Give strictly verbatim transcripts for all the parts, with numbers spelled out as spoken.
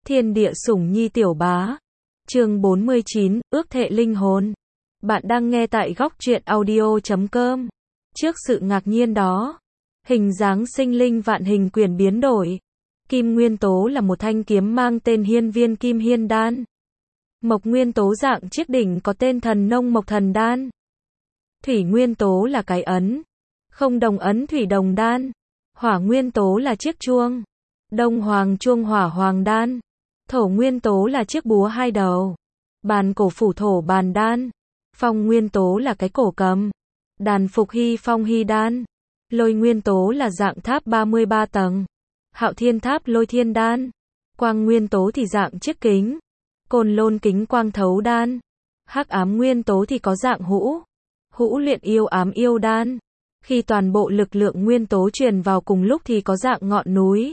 Thiên địa sủng nhi tiểu bá. Chương bốn mươi chín, ước thệ linh hồn. Bạn đang nghe tại góc truyện audio chấm com. Trước sự ngạc nhiên đó, hình dáng sinh linh vạn hình quyển biến đổi. Kim nguyên tố là một thanh kiếm mang tên Hiên Viên Kim Hiên Đan. Mộc nguyên tố dạng chiếc đỉnh có tên Thần Nông Mộc Thần Đan. Thủy nguyên tố là cái ấn. Không đồng ấn Thủy Đồng Đan. Hỏa nguyên tố là chiếc chuông. Đông Hoàng Chuông Hỏa Hoàng Đan. Thổ nguyên tố là chiếc búa hai đầu. Bàn cổ phủ thổ bàn đan. Phong nguyên tố là cái cổ cầm. Đàn phục hy phong hy đan. Lôi nguyên tố là dạng tháp ba mươi ba tầng. Hạo thiên tháp lôi thiên đan. Quang nguyên tố thì dạng chiếc kính. Côn lôn kính quang thấu đan. Hắc ám nguyên tố thì có dạng hũ. Hũ luyện yêu ám yêu đan. Khi toàn bộ lực lượng nguyên tố truyền vào cùng lúc thì có dạng ngọn núi.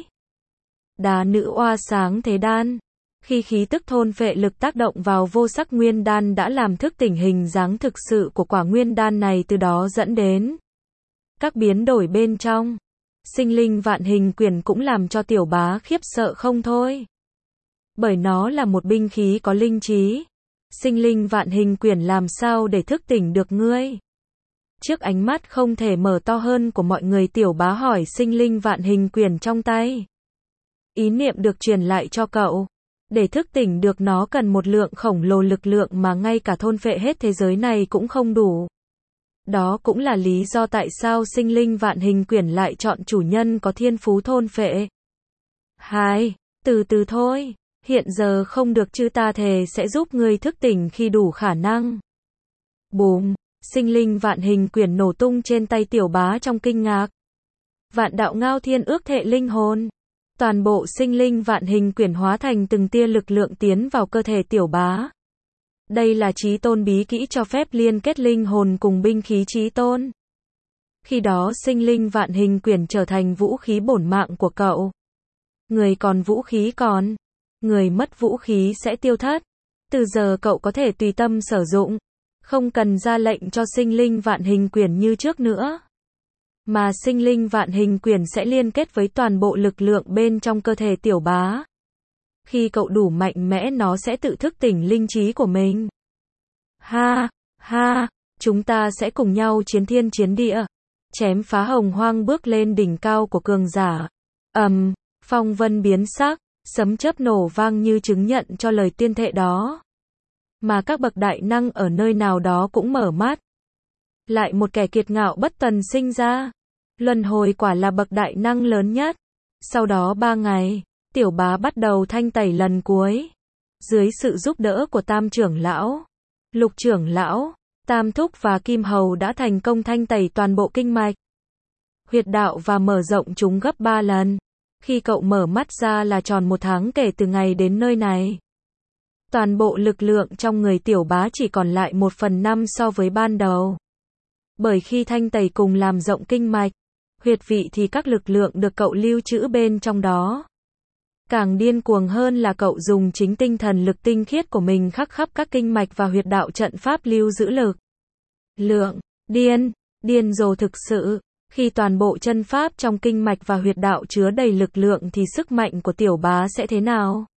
Đá nữ oa sáng thế đan. Khi khí tức thôn phệ lực tác động vào vô sắc nguyên đan đã làm thức tỉnh hình dáng thực sự của quả nguyên đan này, từ đó dẫn đến các biến đổi bên trong. Sinh linh vạn hình quyển cũng làm cho tiểu bá khiếp sợ không thôi. Bởi nó là một binh khí có linh trí. Sinh linh vạn hình quyển làm sao để thức tỉnh được ngươi? Trước ánh mắt không thể mở to hơn của mọi người, tiểu bá hỏi sinh linh vạn hình quyển trong tay. Ý niệm được truyền lại cho cậu. Để thức tỉnh được nó cần một lượng khổng lồ lực lượng mà ngay cả thôn phệ hết thế giới này cũng không đủ. Đó cũng là lý do tại sao sinh linh vạn hình quyển lại chọn chủ nhân có thiên phú thôn phệ. Hai, từ từ thôi, hiện giờ không được chứ, ta thề sẽ giúp ngươi thức tỉnh khi đủ khả năng. Bùm, sinh linh vạn hình quyển nổ tung trên tay tiểu bá trong kinh ngạc. Vạn đạo ngao thiên ước thệ linh hồn. Toàn bộ sinh linh vạn hình quyển hóa thành từng tia lực lượng tiến vào cơ thể tiểu bá. Đây là chí tôn bí kỹ cho phép liên kết linh hồn cùng binh khí chí tôn. Khi đó sinh linh vạn hình quyển trở thành vũ khí bổn mạng của cậu. Người còn vũ khí còn. Người mất vũ khí sẽ tiêu thất. Từ giờ cậu có thể tùy tâm sử dụng. Không cần ra lệnh cho sinh linh vạn hình quyển như trước nữa. Mà sinh linh vạn hình quyển sẽ liên kết với toàn bộ lực lượng bên trong cơ thể tiểu bá. Khi cậu đủ mạnh mẽ nó sẽ tự thức tỉnh linh trí của mình. Ha, ha, chúng ta sẽ cùng nhau chiến thiên chiến địa. Chém phá hồng hoang bước lên đỉnh cao của cường giả. Ầm, um, phong vân biến sắc, sấm chớp nổ vang như chứng nhận cho lời tuyên thệ đó. Mà các bậc đại năng ở nơi nào đó cũng mở mắt. Lại một kẻ kiệt ngạo bất tần sinh ra. Luân hồi quả là bậc đại năng lớn nhất. Sau đó ba ngày, tiểu bá bắt đầu thanh tẩy lần cuối. Dưới sự giúp đỡ của Tam trưởng lão, Lục trưởng lão, Tam thúc và Kim hầu đã thành công thanh tẩy toàn bộ kinh mạch, huyệt đạo và mở rộng chúng gấp ba lần. Khi cậu mở mắt ra là tròn một tháng kể từ ngày đến nơi này. Toàn bộ lực lượng trong người tiểu bá chỉ còn lại một phần năm so với ban đầu. Bởi khi thanh tẩy cùng làm rộng kinh mạch, huyệt vị thì các lực lượng được cậu lưu trữ bên trong đó. Càng điên cuồng hơn là cậu dùng chính tinh thần lực tinh khiết của mình khắc khắp các kinh mạch và huyệt đạo trận pháp lưu giữ lực. Lượng, điên, điên rồ thực sự. Khi toàn bộ chân pháp trong kinh mạch và huyệt đạo chứa đầy lực lượng thì sức mạnh của tiểu bá sẽ thế nào?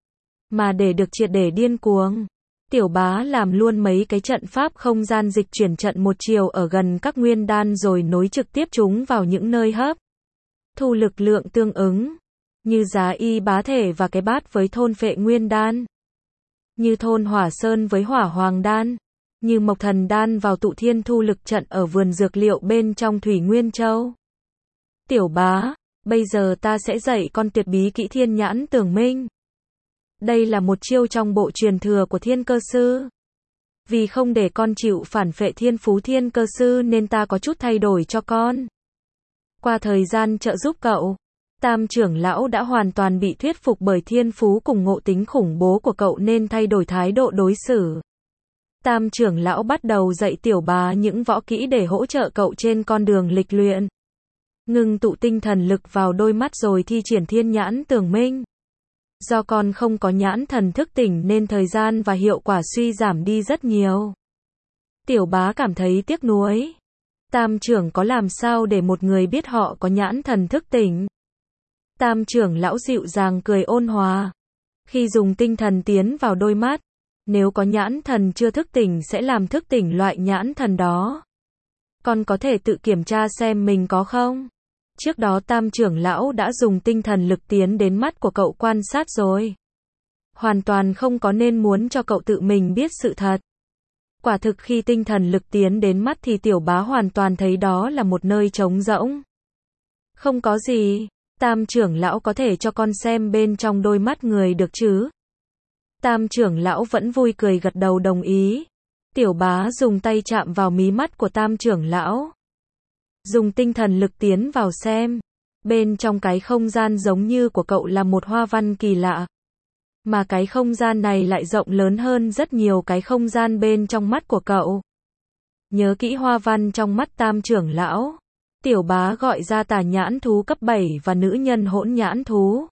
Mà để được triệt để điên cuồng, tiểu bá làm luôn mấy cái trận pháp không gian dịch chuyển trận một chiều ở gần các nguyên đan rồi nối trực tiếp chúng vào những nơi hấp thu lực lượng tương ứng, như giá y bá thể và cái bát với thôn phệ nguyên đan, như thôn hỏa sơn với hỏa hoàng đan, như mộc thần đan vào tụ thiên thu lực trận ở vườn dược liệu bên trong Thủy Nguyên Châu. Tiểu bá, bây giờ ta sẽ dạy con tuyệt bí kỹ thiên nhãn tường minh. Đây là một chiêu trong bộ truyền thừa của thiên cơ sư. Vì không để con chịu phản phệ thiên phú thiên cơ sư nên ta có chút thay đổi cho con. Qua thời gian trợ giúp cậu, Tam trưởng lão đã hoàn toàn bị thuyết phục bởi thiên phú cùng ngộ tính khủng bố của cậu nên thay đổi thái độ đối xử. Tam trưởng lão bắt đầu dạy tiểu bá những võ kỹ để hỗ trợ cậu trên con đường lịch luyện. Ngưng tụ tinh thần lực vào đôi mắt rồi thi triển thiên nhãn tường minh. Do con không có nhãn thần thức tỉnh nên thời gian và hiệu quả suy giảm đi rất nhiều. Tiểu bá cảm thấy tiếc nuối. Tam trưởng có làm sao để một người biết họ có nhãn thần thức tỉnh? Tam trưởng lão dịu dàng cười ôn hòa. Khi dùng tinh thần tiến vào đôi mắt, nếu có nhãn thần chưa thức tỉnh sẽ làm thức tỉnh loại nhãn thần đó. Con có thể tự kiểm tra xem mình có không? Trước đó Tam trưởng lão đã dùng tinh thần lực tiến đến mắt của cậu quan sát rồi. Hoàn toàn không có nên muốn cho cậu tự mình biết sự thật. Quả thực khi tinh thần lực tiến đến mắt thì tiểu bá hoàn toàn thấy đó là một nơi trống rỗng. Không có gì, Tam trưởng lão có thể cho con xem bên trong đôi mắt người được chứ? Tam trưởng lão vẫn vui cười gật đầu đồng ý. Tiểu bá dùng tay chạm vào mí mắt của Tam trưởng lão. Dùng tinh thần lực tiến vào xem. Bên trong cái không gian giống như của cậu là một hoa văn kỳ lạ. Mà cái không gian này lại rộng lớn hơn rất nhiều cái không gian bên trong mắt của cậu. Nhớ kỹ hoa văn trong mắt Tam trưởng lão. Tiểu bá gọi ra tà nhãn thú cấp bảy và nữ nhân hỗn nhãn thú.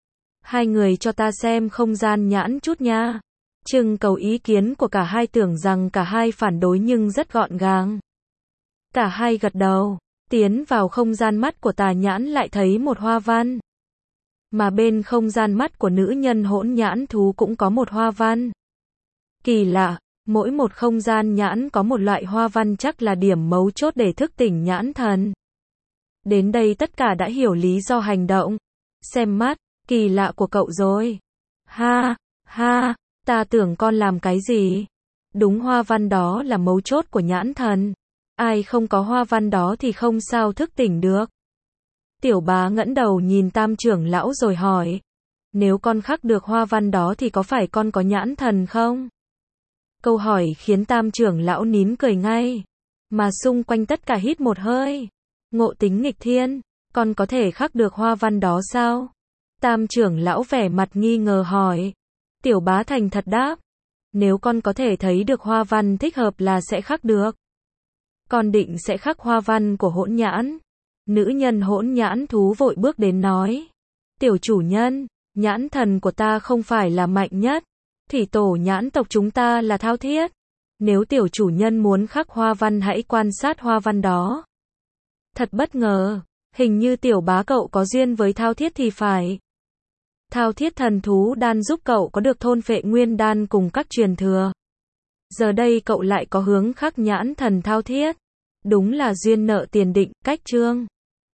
Hai người cho ta xem không gian nhãn chút nha. Trưng cầu ý kiến của cả hai, tưởng rằng cả hai phản đối nhưng rất gọn gàng. Cả hai gật đầu, tiến vào không gian mắt của tà nhãn lại thấy một hoa văn. Mà bên không gian mắt của nữ nhân hỗn nhãn thú cũng có một hoa văn. Kỳ lạ, mỗi một không gian nhãn có một loại hoa văn, chắc là điểm mấu chốt để thức tỉnh nhãn thần. Đến đây tất cả đã hiểu lý do hành động. Xem mắt, kỳ lạ của cậu rồi. Ha, ha, ta tưởng con làm cái gì? Đúng, hoa văn đó là mấu chốt của nhãn thần. Ai không có hoa văn đó thì không sao thức tỉnh được. Tiểu bá ngẩng đầu nhìn Tam trưởng lão rồi hỏi. Nếu con khắc được hoa văn đó thì có phải con có nhãn thần không? Câu hỏi khiến Tam trưởng lão nín cười ngay. Mà xung quanh tất cả hít một hơi. Ngộ tính nghịch thiên, con có thể khắc được hoa văn đó sao? Tam trưởng lão vẻ mặt nghi ngờ hỏi. Tiểu bá thành thật đáp. Nếu con có thể thấy được hoa văn thích hợp là sẽ khắc được. Con định sẽ khắc hoa văn của hỗn nhãn. Nữ nhân hỗn nhãn thú vội bước đến nói. Tiểu chủ nhân, nhãn thần của ta không phải là mạnh nhất. Thủy tổ nhãn tộc chúng ta là thao thiết. Nếu tiểu chủ nhân muốn khắc hoa văn hãy quan sát hoa văn đó. Thật bất ngờ, hình như tiểu bá cậu có duyên với thao thiết thì phải. Thao thiết thần thú đan giúp cậu có được thôn phệ nguyên đan cùng các truyền thừa. Giờ đây cậu lại có hướng khắc nhãn thần thao thiết. Đúng là duyên nợ tiền định, cách chương.